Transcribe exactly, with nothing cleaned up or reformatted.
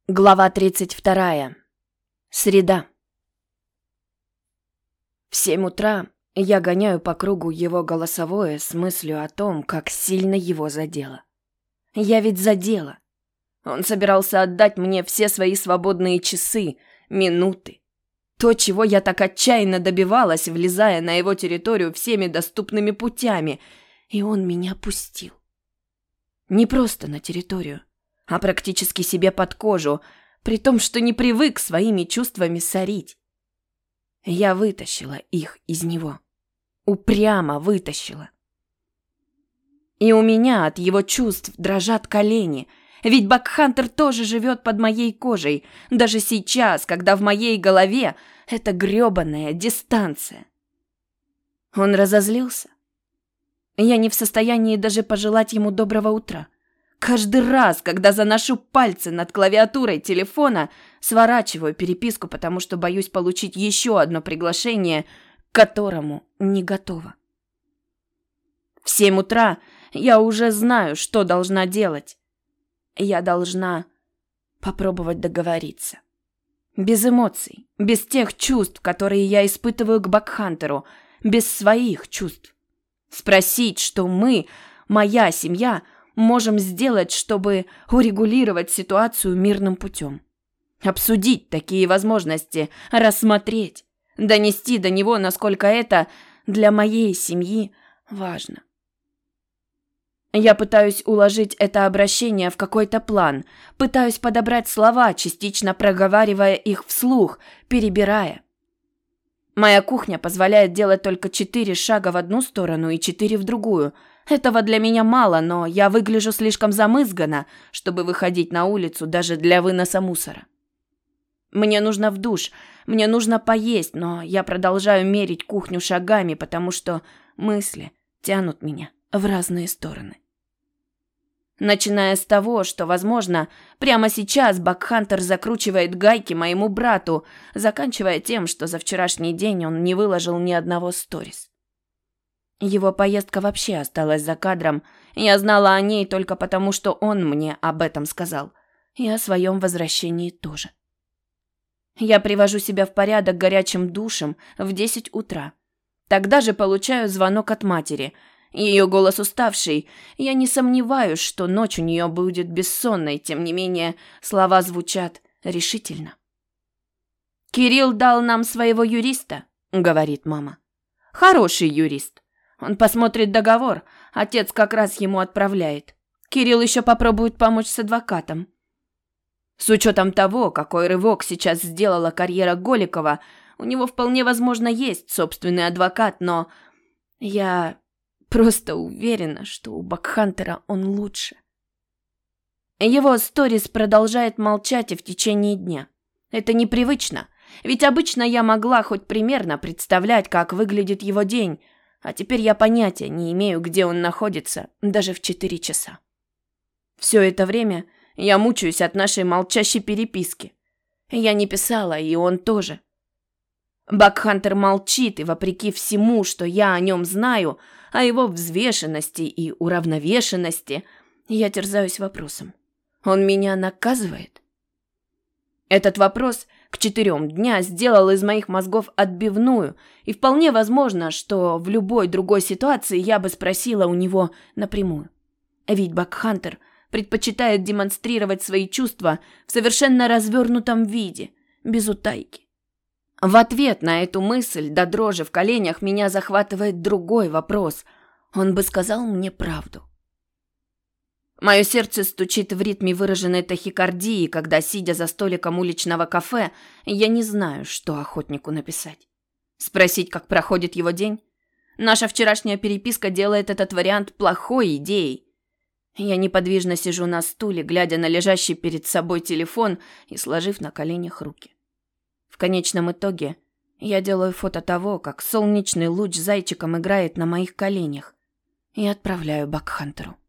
Глава тридцать вторая. Среда. В семь утра я гоняю по кругу его голосовое с мыслью о том, как сильно его задело. Я ведь задела. Он собирался отдать мне все свои свободные часы, минуты. То, чего я так отчаянно добивалась, влезая на его территорию всеми доступными путями. И он меня пустил. Не просто на территорию, а практически себе под кожу, при том, что не привык своими чувствами сорить. Я вытащила их из него. Упрямо вытащила. И у меня от его чувств дрожат колени, ведь Бакхантер тоже живет под моей кожей, даже сейчас, когда в моей голове эта грёбаная дистанция. Он разозлился. Я не в состоянии даже пожелать ему доброго утра. Каждый раз, когда заношу пальцы над клавиатурой телефона, сворачиваю переписку, потому что боюсь получить еще одно приглашение, к которому не готова. В семь утра я уже знаю, что должна делать. Я должна попробовать договориться. Без эмоций, без тех чувств, которые я испытываю к Бакхантеру, без своих чувств. Спросить, что мы, моя семья, можем сделать, чтобы урегулировать ситуацию мирным путем. Обсудить такие возможности, рассмотреть, донести до него, насколько это для моей семьи важно. Я пытаюсь уложить это обращение в какой-то план, пытаюсь подобрать слова, частично проговаривая их вслух, перебирая. Моя кухня позволяет делать только четыре шага в одну сторону и четыре в другую. Этого для меня мало, но я выгляжу слишком замызганно, чтобы выходить на улицу даже для выноса мусора. Мне нужно в душ, мне нужно поесть, но я продолжаю мерить кухню шагами, потому что мысли тянут меня в разные стороны. Начиная с того, что, возможно, прямо сейчас Бакхантер закручивает гайки моему брату, заканчивая тем, что за вчерашний день он не выложил ни одного сторис. Его поездка вообще осталась за кадром. Я знала о ней только потому, что он мне об этом сказал. И о своем возвращении тоже. Я привожу себя в порядок горячим душем в десять утра. Тогда же получаю звонок от матери. Ее голос уставший. Я не сомневаюсь, что ночь у нее будет бессонной. Тем не менее, слова звучат решительно. «Кирилл дал нам своего юриста», — говорит мама. «Хороший юрист. Он посмотрит договор. Отец как раз ему отправляет. Кирилл еще попробует помочь с адвокатом». С учетом того, какой рывок сейчас сделала карьера Голикова, у него вполне возможно есть собственный адвокат, но я просто уверена, что у Бакхантера он лучше. Его сторис продолжает молчать и в течение дня. Это непривычно, ведь обычно я могла хоть примерно представлять, как выглядит его день, а теперь я понятия не имею, где он находится, даже в четыре часа. Все это время я мучаюсь от нашей молчащей переписки. Я не писала, и он тоже. Бакхантер молчит, и вопреки всему, что я о нем знаю, о его взвешенности и уравновешенности, я терзаюсь вопросом. Он меня наказывает? Этот вопрос к четырем дня сделал из моих мозгов отбивную, и вполне возможно, что в любой другой ситуации я бы спросила у него напрямую. Ведь Бакхантер предпочитает демонстрировать свои чувства в совершенно развернутом виде, без утайки. В ответ на эту мысль до дрожи в коленях меня захватывает другой вопрос. Он бы сказал мне правду. Мое сердце стучит в ритме выраженной тахикардии, когда, сидя за столиком уличного кафе, я не знаю, что охотнику написать. Спросить, как проходит его день? Наша вчерашняя переписка делает этот вариант плохой идеей. Я неподвижно сижу на стуле, глядя на лежащий перед собой телефон и сложив на коленях руки. В конечном итоге я делаю фото того, как солнечный луч зайчиком играет на моих коленях, и отправляю Бакхантеру.